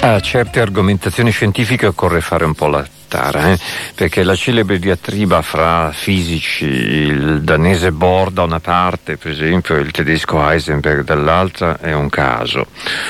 A certe argomentazioni scientifiche occorre fare un po' la tara, perché la celebre diatriba fra fisici, il danese Bohr da una parte, per esempio, e il tedesco Heisenberg dall'altra, è un caso.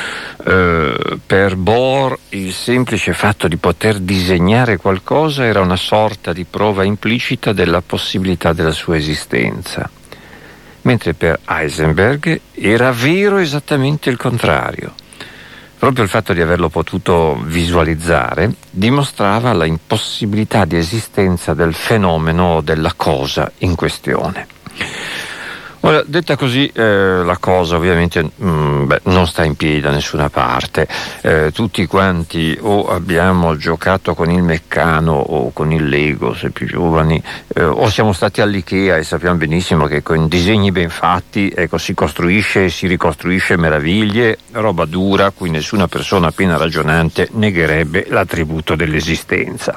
Per Bohr il semplice fatto di poter disegnare qualcosa era una sorta di prova implicita della possibilità della sua esistenza, mentre per Heisenberg era vero esattamente il contrario. Proprio il fatto di averlo potuto visualizzare dimostrava la impossibilità di esistenza del fenomeno o della cosa in questione. Ora, detta così, la cosa ovviamente non sta in piedi da nessuna parte. Tutti quanti o abbiamo giocato con il Meccano o con il Lego, se più giovani, o siamo stati all'Ikea e sappiamo benissimo che con disegni ben fatti, si costruisce e si ricostruisce meraviglie, roba dura, cui nessuna persona appena ragionante negherebbe l'attributo dell'esistenza.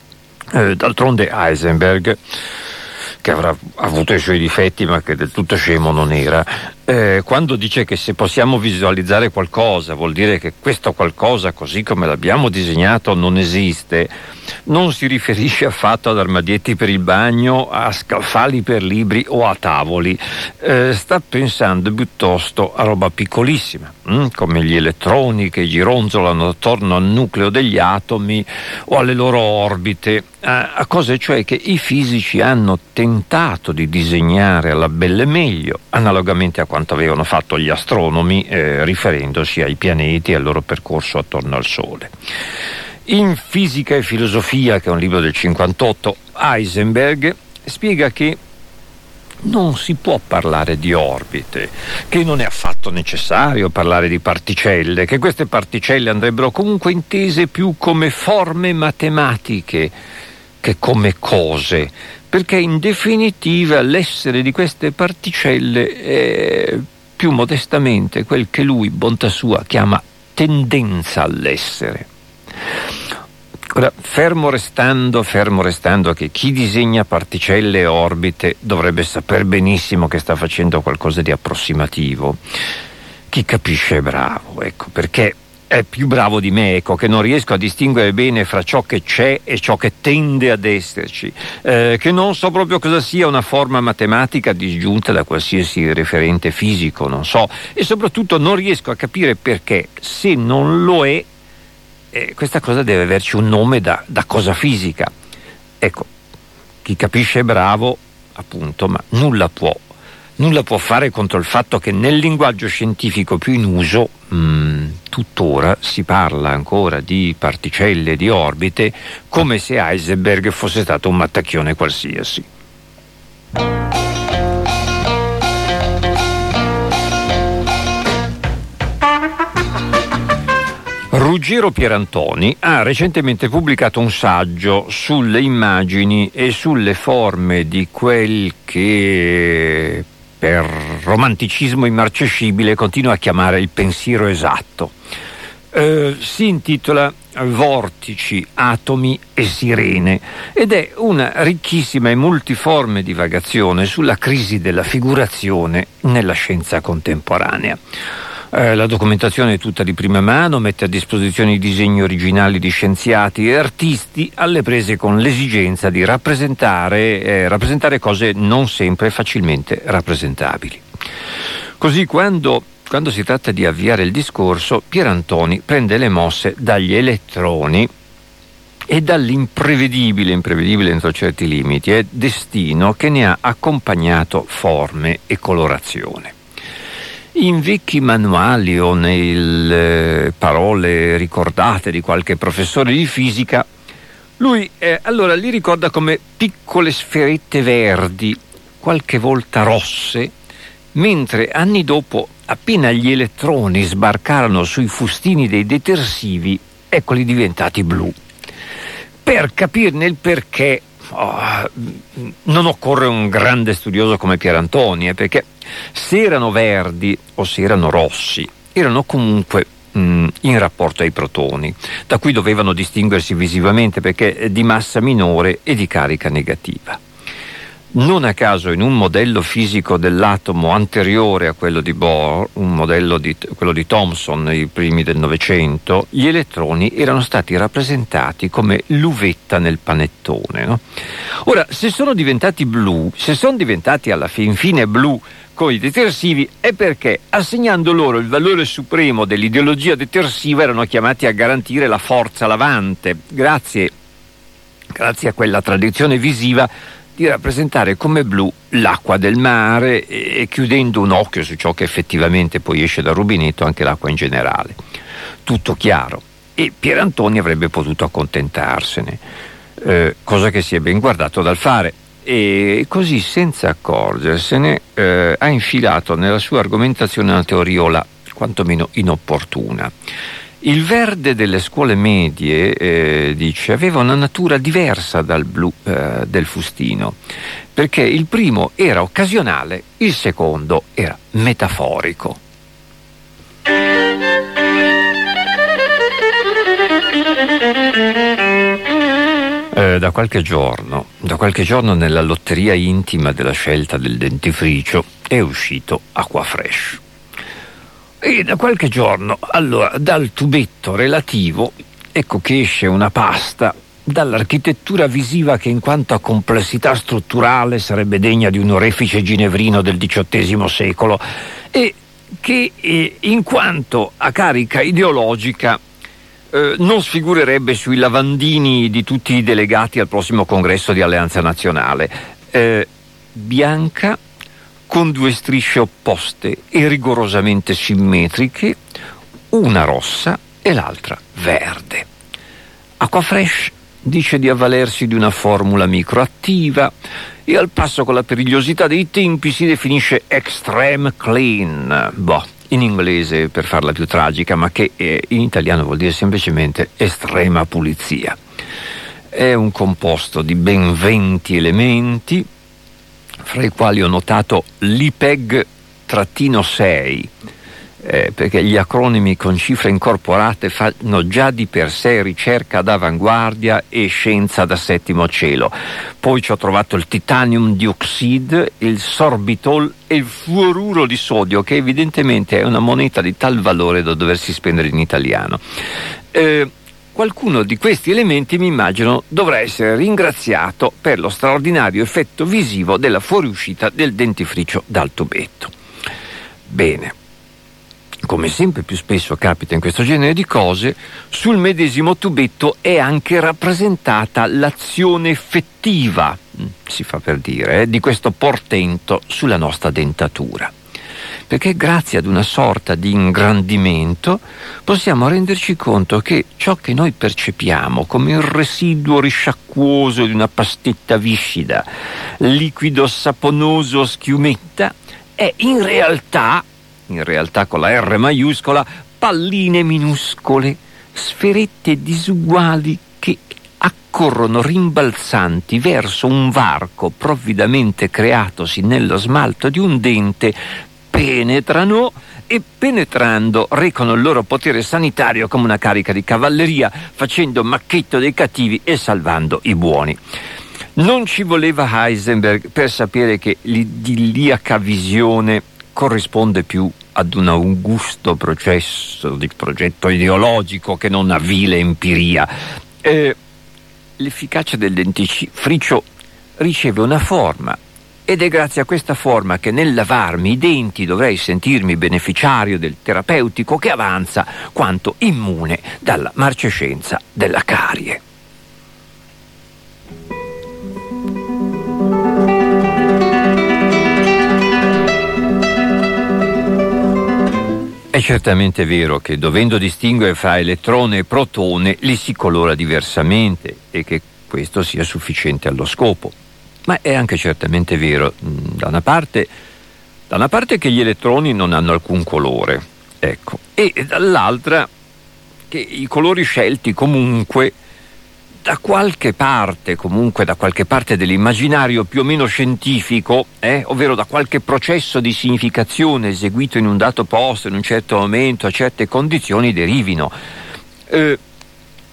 D'altronde Heisenberg, che avrà avuto i suoi difetti ma che del tutto scemo non era, quando dice che se possiamo visualizzare qualcosa vuol dire che questo qualcosa così come l'abbiamo disegnato non esiste, non si riferisce affatto ad armadietti per il bagno, a scaffali per libri o a tavoli. Sta pensando piuttosto a roba piccolissima, come gli elettroni che gironzolano attorno al nucleo degli atomi o alle loro orbite, a cose cioè che i fisici hanno tentato di disegnare alla belle meglio, analogamente a quanto avevano fatto gli astronomi, riferendosi ai pianeti e al loro percorso attorno al Sole. In Fisica e filosofia, che è un libro del 58, Heisenberg spiega che non si può parlare di orbite, che non è affatto necessario parlare di particelle, che queste particelle andrebbero comunque intese più come forme matematiche che come cose, perché in definitiva l'essere di queste particelle è più modestamente quel che lui, bontà sua, chiama tendenza all'essere. Ora, fermo restando che chi disegna particelle e orbite dovrebbe saper benissimo che sta facendo qualcosa di approssimativo, chi capisce è bravo, perché è più bravo di me, che non riesco a distinguere bene fra ciò che c'è e ciò che tende ad esserci, che non so proprio cosa sia una forma matematica disgiunta da qualsiasi referente fisico, non so, e soprattutto non riesco a capire perché, se non lo è, questa cosa deve averci un nome da cosa fisica. Chi capisce è bravo, appunto, ma nulla può fare contro il fatto che nel linguaggio scientifico più in uso tuttora si parla ancora di particelle, di orbite, come se Heisenberg fosse stato un mattacchione qualsiasi. Ruggero Pierantoni ha recentemente pubblicato un saggio sulle immagini e sulle forme di quel che per romanticismo immarcescibile continua a chiamare il pensiero esatto. Si intitola Vortici, atomi e sirene ed è una ricchissima e multiforme divagazione sulla crisi della figurazione nella scienza contemporanea. La documentazione è tutta di prima mano, mette a disposizione i disegni originali di scienziati e artisti alle prese con l'esigenza di rappresentare cose non sempre facilmente rappresentabili. Così quando si tratta di avviare il discorso, Pierantoni prende le mosse dagli elettroni e dall'imprevedibile entro certi limiti, destino che ne ha accompagnato forme e colorazione. In vecchi manuali o nelle parole ricordate di qualche professore di fisica, lui allora li ricorda come piccole sferette verdi, qualche volta rosse, mentre anni dopo, appena gli elettroni sbarcarono sui fustini dei detersivi, eccoli diventati blu. Per capirne il perché non occorre un grande studioso come Pierantoni, perché se erano verdi o se erano rossi, erano comunque in rapporto ai protoni, da cui dovevano distinguersi visivamente perché di massa minore e di carica negativa. Non a caso in un modello fisico dell'atomo anteriore a quello di Bohr, un modello quello di Thomson nei primi del Novecento, gli elettroni erano stati rappresentati come l'uvetta nel panettone, no? Ora, se sono diventati blu, se sono diventati alla fine blu con i detersivi, è perché, assegnando loro il valore supremo dell'ideologia detersiva, erano chiamati a garantire la forza lavante, grazie a quella tradizione visiva di rappresentare come blu l'acqua del mare e chiudendo un occhio su ciò che effettivamente poi esce dal rubinetto, anche l'acqua in generale. Tutto chiaro. E Pierantoni avrebbe potuto accontentarsene, cosa che si è ben guardato dal fare. E così, senza accorgersene, ha infilato nella sua argomentazione una teoriola quantomeno inopportuna. Il verde delle scuole medie, dice, aveva una natura diversa dal blu del fustino, perché il primo era occasionale, il secondo era metaforico. Da qualche giorno nella lotteria intima della scelta del dentifricio è uscito Aquafresh. E da qualche giorno, allora, dal tubetto relativo, ecco che esce una pasta dall'architettura visiva che in quanto a complessità strutturale sarebbe degna di un orefice ginevrino del XVIII secolo e che in quanto a carica ideologica non sfigurerebbe sui lavandini di tutti i delegati al prossimo congresso di Alleanza Nazionale. Bianca, con due strisce opposte e rigorosamente simmetriche, una rossa e l'altra verde. Aquafresh dice di avvalersi di una formula microattiva e al passo con la perigliosità dei tempi si definisce extreme clean, in inglese per farla più tragica, ma che in italiano vuol dire semplicemente estrema pulizia. È un composto di ben 20 elementi, fra i quali ho notato l'IPEG-6, perché gli acronimi con cifre incorporate fanno già di per sé ricerca d'avanguardia e scienza da settimo cielo. Poi ci ho trovato il titanium dioxide, il sorbitol e il fluoruro di sodio, che evidentemente è una moneta di tal valore da doversi spendere in italiano. Qualcuno di questi elementi, mi immagino, dovrà essere ringraziato per lo straordinario effetto visivo della fuoriuscita del dentifricio dal tubetto. Bene, come sempre più spesso capita in questo genere di cose, sul medesimo tubetto è anche rappresentata l'azione effettiva, si fa per dire, di questo portento sulla nostra dentatura. Perché grazie ad una sorta di ingrandimento possiamo renderci conto che ciò che noi percepiamo come il residuo risciacquoso di una pastetta viscida, liquido saponoso schiumetta, è in realtà con la R maiuscola, palline minuscole, sferette disuguali che accorrono rimbalzanti verso un varco provvidamente creatosi nello smalto di un dente, penetrano e penetrando recano il loro potere sanitario come una carica di cavalleria, facendo macchetto dei cattivi e salvando i buoni. Non ci voleva Heisenberg per sapere che l'idilliaca visione corrisponde più ad un augusto progetto ideologico che non a vile empiria. L'efficacia del dentifricio riceve una forma, ed è grazie a questa forma che nel lavarmi i denti dovrei sentirmi beneficiario del terapeutico che avanza quanto immune dalla marcescenza della carie. È certamente vero che, dovendo distinguere fra elettrone e protone, li si colora diversamente e che questo sia sufficiente allo scopo. Ma è anche certamente vero, da una parte che gli elettroni non hanno alcun colore, ecco, e dall'altra che i colori scelti comunque da qualche parte dell'immaginario più o meno scientifico, ovvero da qualche processo di significazione eseguito in un dato posto, in un certo momento, a certe condizioni, derivino.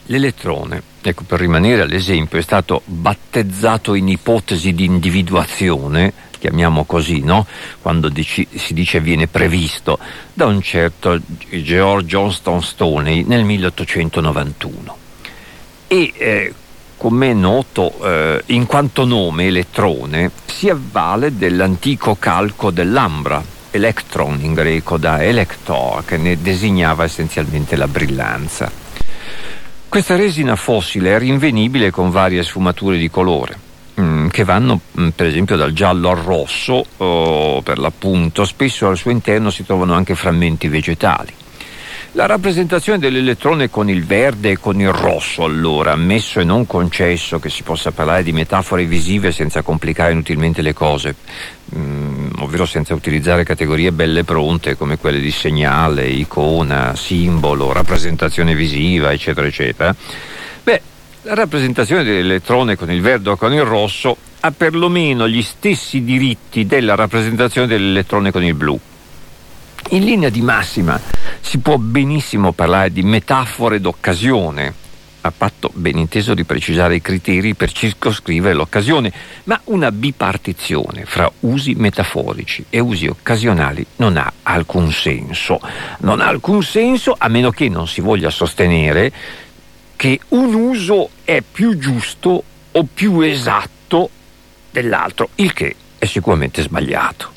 L'elettrone, ecco, per rimanere all'esempio, è stato battezzato in ipotesi di individuazione, chiamiamo così, no? Quando si dice viene previsto, da un certo George Johnston Stoney nel 1891. E come è noto, in quanto nome elettrone si avvale dell'antico calco dell'ambra, electron in greco, da elector, che ne designava essenzialmente la brillanza. Questa resina fossile è rinvenibile con varie sfumature di colore, che vanno per esempio dal giallo al rosso, per l'appunto. Spesso al suo interno si trovano anche frammenti vegetali. La rappresentazione dell'elettrone con il verde e con il rosso, allora, ammesso e non concesso che si possa parlare di metafore visive senza complicare inutilmente le cose, ovvero senza utilizzare categorie belle pronte come quelle di segnale, icona, simbolo, rappresentazione visiva, eccetera, eccetera. La rappresentazione dell'elettrone con il verde o con il rosso ha perlomeno gli stessi diritti della rappresentazione dell'elettrone con il blu. In linea di massima si può benissimo parlare di metafore d'occasione, a patto ben inteso di precisare i criteri per circoscrivere l'occasione, ma una bipartizione fra usi metaforici e usi occasionali non ha alcun senso. Non ha alcun senso a meno che non si voglia sostenere che un uso è più giusto o più esatto dell'altro, il che è sicuramente sbagliato.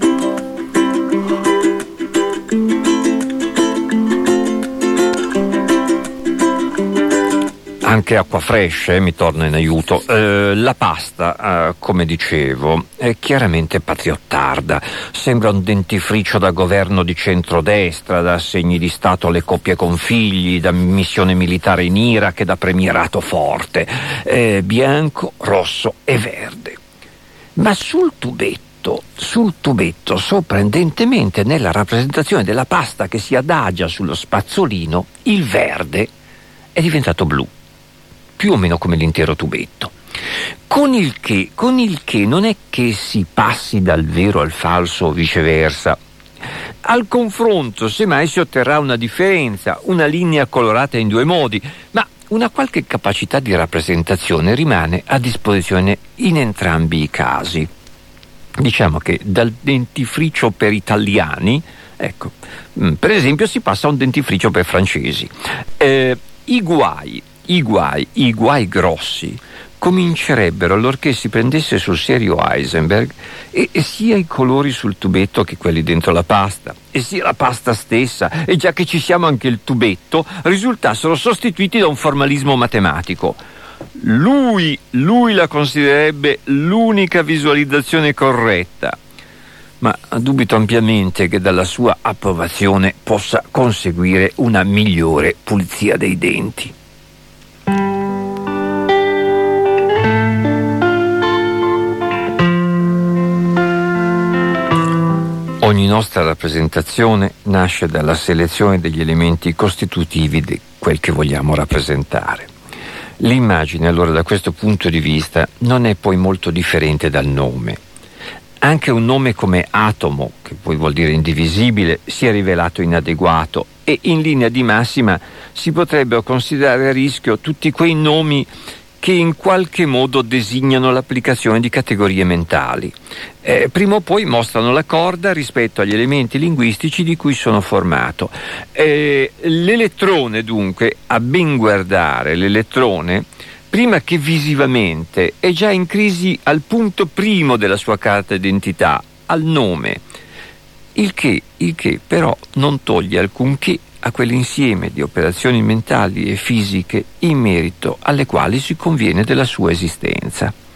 Anche acqua fresh mi torna in aiuto. La pasta, come dicevo, è chiaramente patriottarda. Sembra un dentifricio da governo di centrodestra, da assegni di Stato alle coppie con figli, da missione militare in Iraq e da premierato forte. Bianco, rosso e verde. Ma sul tubetto, sorprendentemente nella rappresentazione della pasta che si adagia sullo spazzolino, il verde è diventato blu, più o meno come l'intero tubetto. Con il che non è che si passi dal vero al falso o viceversa. Al confronto, semmai, si otterrà una differenza, una linea colorata in due modi, ma una qualche capacità di rappresentazione rimane a disposizione in entrambi i casi. Diciamo che dal dentifricio per italiani, ecco, per esempio, si passa a un dentifricio per francesi. I guai grossi comincerebbero allorché si prendesse sul serio Heisenberg e sia i colori sul tubetto che quelli dentro la pasta, e sia la pasta stessa, e già che ci siamo anche il tubetto, risultassero sostituiti da un formalismo matematico. Lui la considererebbe l'unica visualizzazione corretta, ma dubito ampiamente che dalla sua approvazione possa conseguire una migliore pulizia dei denti. Ogni nostra rappresentazione nasce dalla selezione degli elementi costitutivi di quel che vogliamo rappresentare. L'immagine, allora, da questo punto di vista, non è poi molto differente dal nome. Anche un nome come atomo, che poi vuol dire indivisibile, si è rivelato inadeguato, e in linea di massima si potrebbero considerare a rischio tutti quei nomi che in qualche modo designano l'applicazione di categorie mentali. Prima o poi mostrano la corda rispetto agli elementi linguistici di cui sono formato. L'elettrone, dunque, a ben guardare, l'elettrone, prima che visivamente, è già in crisi al punto primo della sua carta d'identità, al nome, il che però non toglie alcunché a quell'insieme di operazioni mentali e fisiche in merito alle quali si conviene della sua esistenza.